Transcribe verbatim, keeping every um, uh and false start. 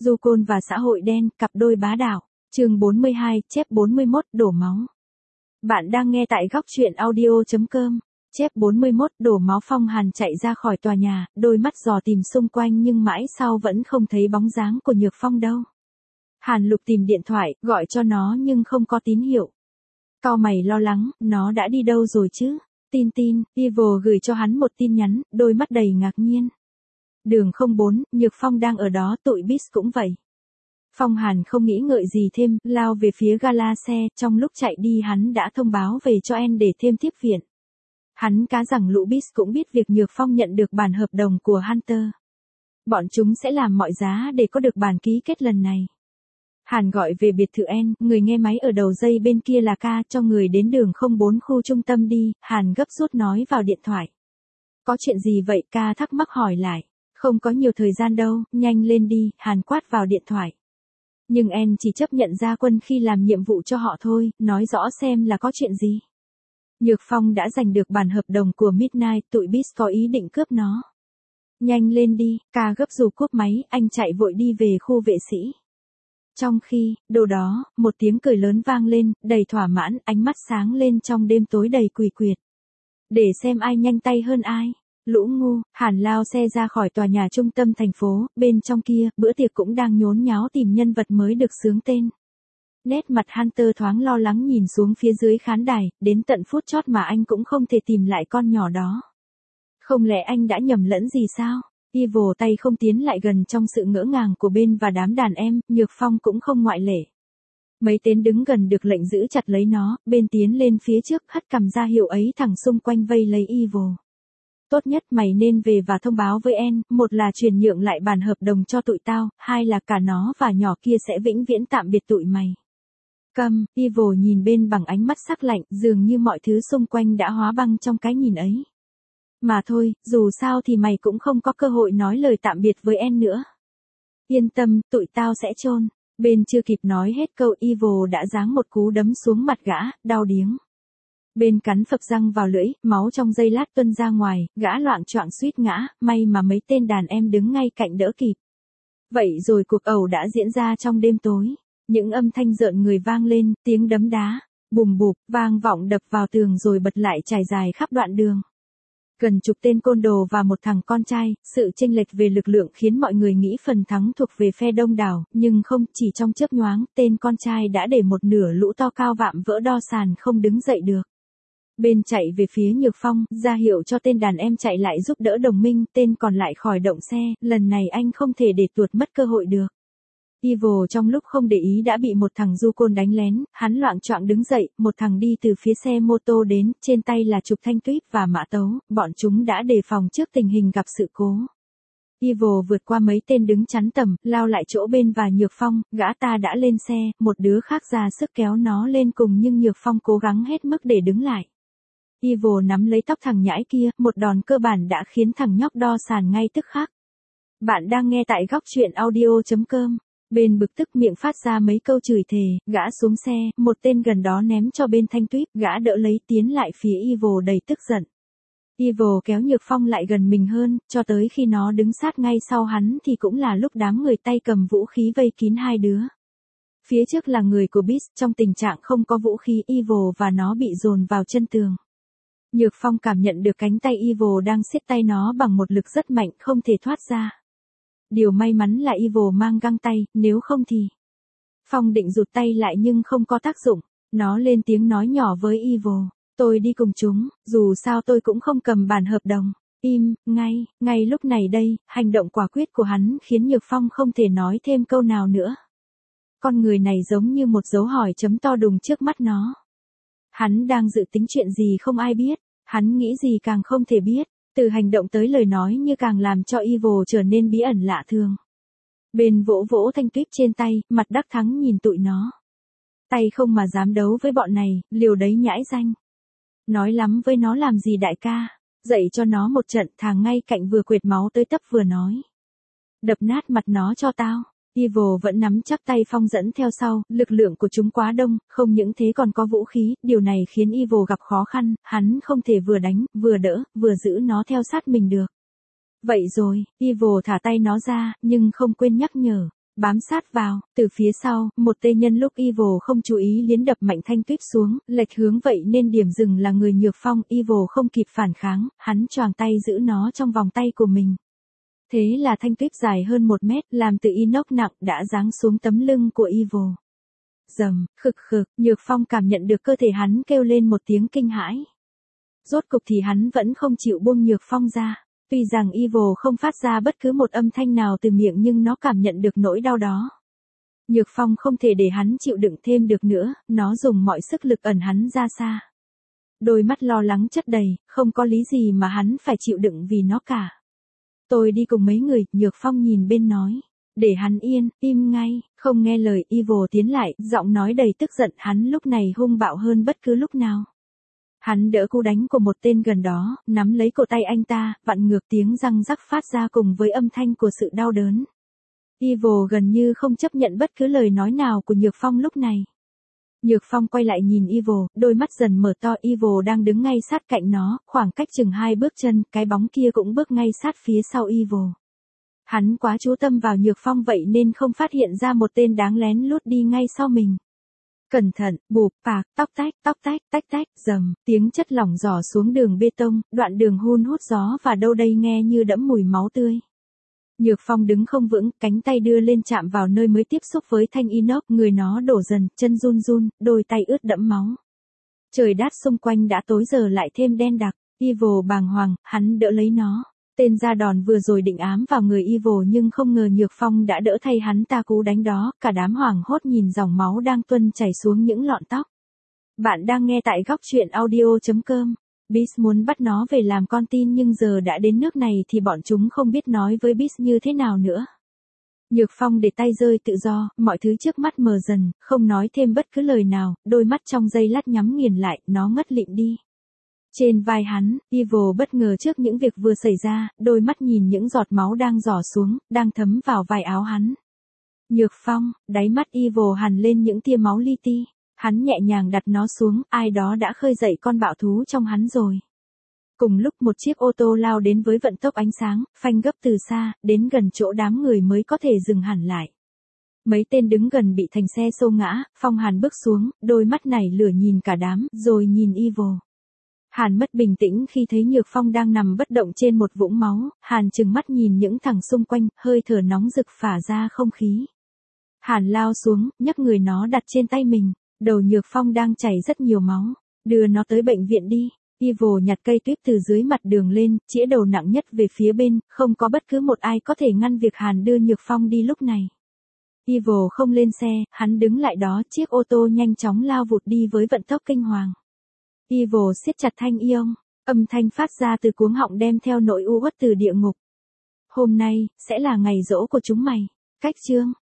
Du Côn và xã hội đen, cặp đôi bá đạo. Chương bốn mươi hai, chép bốn mươi mốt, đổ máu. Bạn đang nghe tại góc truyện audio chấm com. Chép bốn mươi mốt, đổ máu. Phong Hàn chạy ra khỏi tòa nhà, đôi mắt dò tìm xung quanh nhưng mãi sau vẫn không thấy bóng dáng của Nhược Phong đâu. Hàn Lục tìm điện thoại, gọi cho nó nhưng không có tín hiệu. Cau mày lo lắng, nó đã đi đâu rồi chứ? Tin tin, Evil gửi cho hắn một tin nhắn, đôi mắt đầy ngạc nhiên. Đường không bốn, Nhược Phong đang ở đó, tụi Beast cũng vậy. Phong Hàn không nghĩ ngợi gì thêm, lao về phía gala xe, trong lúc chạy đi hắn đã thông báo về cho En để thêm tiếp viện. Hắn cá rằng lũ Beast cũng biết việc Nhược Phong nhận được bản hợp đồng của Hunter. Bọn chúng sẽ làm mọi giá để có được bản ký kết lần này. Hàn gọi về biệt thự En, người nghe máy ở đầu dây bên kia là Ca, cho người đến đường không bốn khu trung tâm đi, Hàn gấp rút nói vào điện thoại. Có chuyện gì vậy? Ca thắc mắc hỏi lại. Không có nhiều thời gian đâu, nhanh lên đi, Hàn quát vào điện thoại. Nhưng En chỉ chấp nhận ra quân khi làm nhiệm vụ cho họ thôi, nói rõ xem là có chuyện gì. Nhược Phong đã giành được bản hợp đồng của Midnight, tụi Beast có ý định cướp nó. Nhanh lên đi, Ca gấp dù cúp máy, anh chạy vội đi về khu vệ sĩ. Trong khi, đâu đó, một tiếng cười lớn vang lên, đầy thỏa mãn, ánh mắt sáng lên trong đêm tối đầy quỷ quyệt. Để xem ai nhanh tay hơn ai. Lũ ngu, Hàn lao xe ra khỏi tòa nhà trung tâm thành phố, bên trong kia, bữa tiệc cũng đang nhốn nháo tìm nhân vật mới được xướng tên. Nét mặt Hunter thoáng lo lắng nhìn xuống phía dưới khán đài, đến tận phút chót mà anh cũng không thể tìm lại con nhỏ đó. Không lẽ anh đã nhầm lẫn gì sao? Evil tay không tiến lại gần trong sự ngỡ ngàng của bên và đám đàn em, Nhược Phong cũng không ngoại lệ. Mấy tên đứng gần được lệnh giữ chặt lấy nó, bên tiến lên phía trước hất cằm ra hiệu ấy thẳng xung quanh vây lấy Evil. Tốt nhất mày nên về và thông báo với En, một là chuyển nhượng lại bản hợp đồng cho tụi tao, hai là cả nó và nhỏ kia sẽ vĩnh viễn tạm biệt tụi mày. Câm, Evil nhìn bên bằng ánh mắt sắc lạnh, dường như mọi thứ xung quanh đã hóa băng trong cái nhìn ấy. Mà thôi, dù sao thì mày cũng không có cơ hội nói lời tạm biệt với En nữa. Yên tâm, tụi tao sẽ chôn. Bên chưa kịp nói hết câu Evil đã giáng một cú đấm xuống mặt gã, đau điếng. Bên cắn phập răng vào lưỡi, máu trong giây lát tuôn ra ngoài, gã loạng choạng suýt ngã, may mà mấy tên đàn em đứng ngay cạnh đỡ kịp. Vậy rồi cuộc ẩu đã diễn ra trong đêm tối. Những âm thanh rợn người vang lên, tiếng đấm đá, bùm bụp, vang vọng đập vào tường rồi bật lại trải dài khắp đoạn đường. Gần chục tên côn đồ và một thằng con trai, sự chênh lệch về lực lượng khiến mọi người nghĩ phần thắng thuộc về phe đông đảo, nhưng không, chỉ trong chớp nhoáng, tên con trai đã để một nửa lũ to cao vạm vỡ đo sàn không đứng dậy được. Bên chạy về phía Nhược Phong, ra hiệu cho tên đàn em chạy lại giúp đỡ đồng minh, tên còn lại khỏi động xe, lần này anh không thể để tuột mất cơ hội được. Evil trong lúc không để ý đã bị một thằng du côn đánh lén, hắn loạng choạng đứng dậy, một thằng đi từ phía xe mô tô đến, trên tay là chục thanh tuyếp và mã tấu, bọn chúng đã đề phòng trước tình hình gặp sự cố. Evil vượt qua mấy tên đứng chắn tầm, lao lại chỗ bên và Nhược Phong, gã ta đã lên xe, một đứa khác ra sức kéo nó lên cùng nhưng Nhược Phong cố gắng hết mức để đứng lại. Evil nắm lấy tóc thằng nhãi kia, một đòn cơ bản đã khiến thằng nhóc đo sàn ngay tức khắc. Bạn đang nghe tại góc truyện audio chấm com. Bên bực tức miệng phát ra mấy câu chửi thề, gã xuống xe, một tên gần đó ném cho bên thanh tuyết, gã đỡ lấy tiến lại phía Evil đầy tức giận. Evil kéo Nhược Phong lại gần mình hơn, cho tới khi nó đứng sát ngay sau hắn thì cũng là lúc đám người tay cầm vũ khí vây kín hai đứa. Phía trước là người của Beast, trong tình trạng không có vũ khí, Evil và nó bị dồn vào chân tường. Nhược Phong cảm nhận được cánh tay Evil đang siết tay nó bằng một lực rất mạnh, không thể thoát ra. Điều may mắn là Evil mang găng tay, nếu không thì... Phong định rụt tay lại nhưng không có tác dụng. Nó lên tiếng nói nhỏ với Evil. Tôi đi cùng chúng, dù sao tôi cũng không cầm bản hợp đồng. Im, ngay, ngay lúc này đây, hành động quả quyết của hắn khiến Nhược Phong không thể nói thêm câu nào nữa. Con người này giống như một dấu hỏi chấm to đùng trước mắt nó. Hắn đang dự tính chuyện gì không ai biết, hắn nghĩ gì càng không thể biết. Từ hành động tới lời nói như càng làm cho Evil trở nên bí ẩn lạ thường. Bên vỗ vỗ thanh tuyết trên tay, mặt đắc thắng nhìn tụi nó. Tay không mà dám đấu với bọn này, liều đấy nhãi danh. Nói lắm với nó làm gì đại ca, dạy cho nó một trận, thằng ngay cạnh vừa quệt máu tới tấp vừa nói. Đập nát mặt nó cho tao. Evil vẫn nắm chắc tay Phong dẫn theo sau, lực lượng của chúng quá đông, không những thế còn có vũ khí, điều này khiến Evil gặp khó khăn, hắn không thể vừa đánh, vừa đỡ, vừa giữ nó theo sát mình được. Vậy rồi, Evil thả tay nó ra, nhưng không quên nhắc nhở, Bám sát vào, từ phía sau, một tê nhân lúc Evil không chú ý liến đập mạnh Thanh Tuyết xuống, lệch hướng vậy nên điểm dừng là người Nhược Phong. Evil không kịp phản kháng, hắn choàng tay giữ nó trong vòng tay của mình. Thế là Thanh Tuyết dài hơn một mét, làm từ inox nặng đã giáng xuống tấm lưng của Evil. Rầm, khực khực, Nhược Phong cảm nhận được cơ thể hắn kêu lên một tiếng kinh hãi. Rốt cục thì hắn vẫn không chịu buông Nhược Phong ra. Tuy rằng Evil không phát ra bất cứ một âm thanh nào từ miệng nhưng nó cảm nhận được nỗi đau đó. Nhược Phong không thể để hắn chịu đựng thêm được nữa, nó dùng mọi sức lực ẩn hắn ra xa. Đôi mắt lo lắng chất đầy, không có lý gì mà hắn phải chịu đựng vì nó cả. Tôi đi cùng mấy người, Nhược Phong nhìn bên nói. Để hắn yên, im ngay, không nghe lời. Evil tiến lại, giọng nói đầy tức giận. Hắn lúc này hung bạo hơn bất cứ lúc nào. Hắn đỡ cú đánh của một tên gần đó, nắm lấy cổ tay anh ta, vặn ngược tiếng răng rắc phát ra cùng với âm thanh của sự đau đớn. Evil gần như không chấp nhận bất cứ lời nói nào của Nhược Phong lúc này. Nhược Phong quay lại nhìn Evil, đôi mắt dần mở to. Evil đang đứng ngay sát cạnh nó, khoảng cách chừng hai bước chân, cái bóng kia cũng bước ngay sát phía sau Evil. Hắn quá chú tâm vào Nhược Phong vậy nên không phát hiện ra một tên đáng lén lút đi ngay sau mình. Cẩn thận, bụp, pạc, tóc tách, tóc tách, tách tách, rầm, tiếng chất lỏng rỏ xuống đường bê tông, đoạn đường hun hút gió và đâu đây nghe như đẫm mùi máu tươi. Nhược Phong đứng không vững, cánh tay đưa lên chạm vào nơi mới tiếp xúc với thanh inox, người nó đổ dần, chân run run, đôi tay ướt đẫm máu. Trời đát xung quanh đã tối giờ lại thêm đen đặc. Evil bàng hoàng, hắn đỡ lấy nó. Tên ra đòn vừa rồi định ám vào người Evil nhưng không ngờ Nhược Phong đã đỡ thay hắn ta cú đánh đó. Cả đám hoảng hốt nhìn dòng máu đang tuôn chảy xuống những lọn tóc. Bạn đang nghe tại góc truyện audio chấm com. Beast muốn bắt nó về làm con tin nhưng giờ đã đến nước này thì bọn chúng không biết nói với Beast như thế nào nữa. Nhược Phong để tay rơi tự do, mọi thứ trước mắt mờ dần, không nói thêm bất cứ lời nào, đôi mắt trong giây lát nhắm nghiền lại, nó ngất lịm đi. Trên vai hắn, Evil bất ngờ trước những việc vừa xảy ra, đôi mắt nhìn những giọt máu đang rỏ xuống, đang thấm vào vải áo hắn. Nhược Phong, đáy mắt Evil hằn lên những tia máu li ti. Hắn nhẹ nhàng đặt nó xuống, ai đó đã khơi dậy con bạo thú trong hắn rồi. Cùng lúc một chiếc ô tô lao đến với vận tốc ánh sáng, phanh gấp từ xa, đến gần chỗ đám người mới có thể dừng hẳn lại. Mấy tên đứng gần bị thành xe xô ngã, Phong Hàn bước xuống, đôi mắt nảy lửa nhìn cả đám, rồi nhìn Evil. Hàn mất bình tĩnh khi thấy Nhược Phong đang nằm bất động trên một vũng máu, Hàn trừng mắt nhìn những thằng xung quanh, hơi thở nóng rực phả ra không khí. Hàn lao xuống, nhấc người nó đặt trên tay mình. Đầu Nhược Phong đang chảy rất nhiều máu. Đưa nó tới bệnh viện đi. Evil nhặt cây tuyết từ dưới mặt đường lên, chĩa đầu nặng nhất về phía bên, không có bất cứ một ai có thể ngăn việc Hàn đưa Nhược Phong đi lúc này. Evil không lên xe, hắn đứng lại đó, chiếc ô tô nhanh chóng lao vụt đi với vận tốc kinh hoàng. Evil siết chặt thanh ion, âm thanh phát ra từ cuống họng đem theo nỗi u uất từ địa ngục. Hôm nay, sẽ là ngày giỗ của chúng mày. Cách chương.